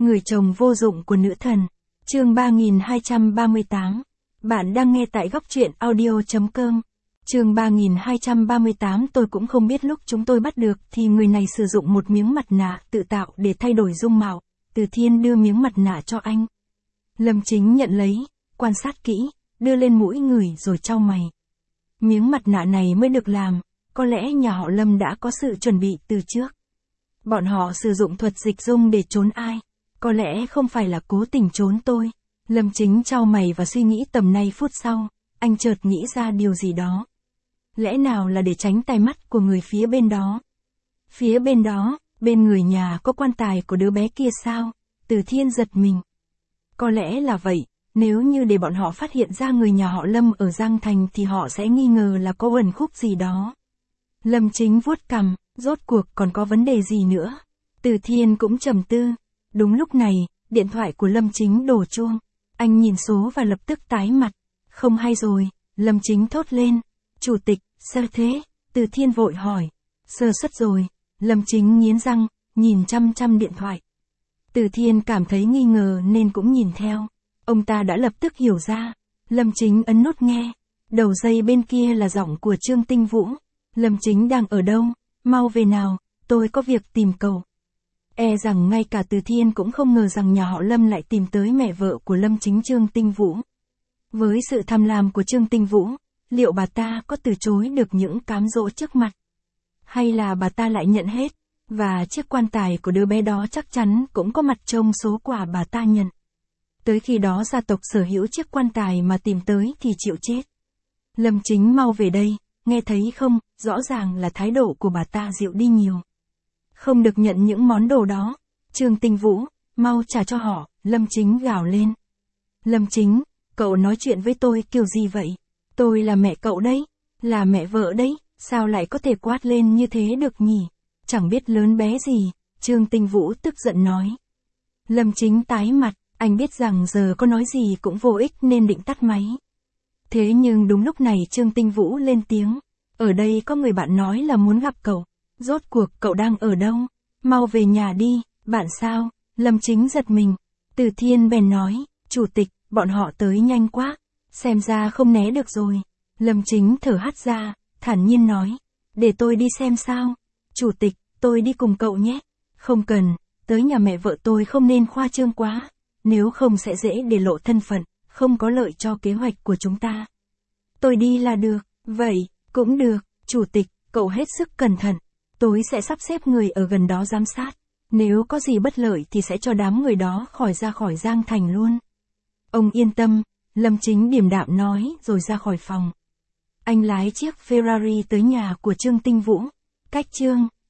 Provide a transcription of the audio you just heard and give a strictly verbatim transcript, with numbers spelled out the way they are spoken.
Người chồng vô dụng của nữ thần. Chương ba nghìn hai trăm ba mươi tám. Bạn đang nghe tại góc truyện audio chấm com. Chương ba nghìn hai trăm ba mươi tám. Tôi cũng không biết lúc chúng tôi bắt được thì người này sử dụng một miếng mặt nạ tự tạo để thay đổi dung mạo. Từ Thiên đưa miếng mặt nạ cho anh. Lâm Chính nhận lấy, quan sát kỹ, đưa lên mũi người rồi chau mày. Miếng mặt nạ này mới được làm, có lẽ nhà họ Lâm đã có sự chuẩn bị từ trước. Bọn họ sử dụng thuật dịch dung để trốn ai, có lẽ không phải là cố tình trốn tôi. Lâm Chính chau mày và suy nghĩ tầm nay phút sau, anh chợt nghĩ ra điều gì đó. Lẽ nào là để tránh tai mắt của người phía bên đó? Phía bên đó, bên người nhà có quan tài của đứa bé kia sao? Từ Thiên giật mình. Có lẽ là vậy, nếu như để bọn họ phát hiện ra người nhà họ Lâm ở Giang Thành thì họ sẽ nghi ngờ là có uẩn khúc gì đó. Lâm Chính vuốt cằm, rốt cuộc còn có vấn đề gì nữa? Từ Thiên cũng trầm tư. Đúng lúc này, điện thoại của Lâm Chính đổ chuông. Anh nhìn số và lập tức tái mặt. Không hay rồi, Lâm Chính thốt lên. Chủ tịch, sao thế? Từ Thiên vội hỏi. Sơ suất rồi. Lâm Chính nghiến răng, nhìn chăm chăm điện thoại. Từ Thiên cảm thấy nghi ngờ nên cũng nhìn theo. Ông ta đã lập tức hiểu ra. Lâm Chính ấn nút nghe. Đầu dây bên kia là giọng của Trương Tinh Vũ. Lâm Chính đang ở đâu? Mau về nào, tôi có việc tìm cậu. E rằng ngay cả Từ Thiên cũng không ngờ rằng nhà họ Lâm lại tìm tới mẹ vợ của Lâm Chính Trương Tinh Vũ. Với sự tham lam của Trương Tinh Vũ, liệu bà ta có từ chối được những cám dỗ trước mặt? Hay là bà ta lại nhận hết, và chiếc quan tài của đứa bé đó chắc chắn cũng có mặt trong số quà bà ta nhận. Tới khi đó gia tộc sở hữu chiếc quan tài mà tìm tới thì chịu chết. Lâm Chính mau về đây, nghe thấy không, rõ ràng là thái độ của bà ta dịu đi nhiều. Không được nhận những món đồ đó. Trương Tinh Vũ, mau trả cho họ, Lâm Chính gào lên. Lâm Chính, cậu nói chuyện với tôi kiểu gì vậy? Tôi là mẹ cậu đấy, là mẹ vợ đấy, sao lại có thể quát lên như thế được nhỉ? Chẳng biết lớn bé gì, Trương Tinh Vũ tức giận nói. Lâm Chính tái mặt, anh biết rằng giờ có nói gì cũng vô ích nên định tắt máy. Thế nhưng đúng lúc này Trương Tinh Vũ lên tiếng. Ở đây có người bạn nói là muốn gặp cậu. Rốt cuộc cậu đang ở đâu? Mau về nhà đi, bạn sao? Lâm Chính giật mình. Từ Thiên bèn nói, chủ tịch, bọn họ tới nhanh quá. Xem ra không né được rồi. Lâm Chính thở hắt ra, thản nhiên nói. Để tôi đi xem sao. Chủ tịch, tôi đi cùng cậu nhé. Không cần, tới nhà mẹ vợ tôi không nên khoa trương quá. Nếu không sẽ dễ để lộ thân phận, không có lợi cho kế hoạch của chúng ta. Tôi đi là được. Vậy, cũng được, chủ tịch, cậu hết sức cẩn thận. Tôi sẽ sắp xếp người ở gần đó giám sát. Nếu có gì bất lợi thì sẽ cho đám người đó khỏi ra khỏi Giang Thành luôn. Ông yên tâm, Lâm Chính điềm đạm nói rồi ra khỏi phòng. Anh lái chiếc Ferrari tới nhà của Trương Tinh Vũ. Cách Trương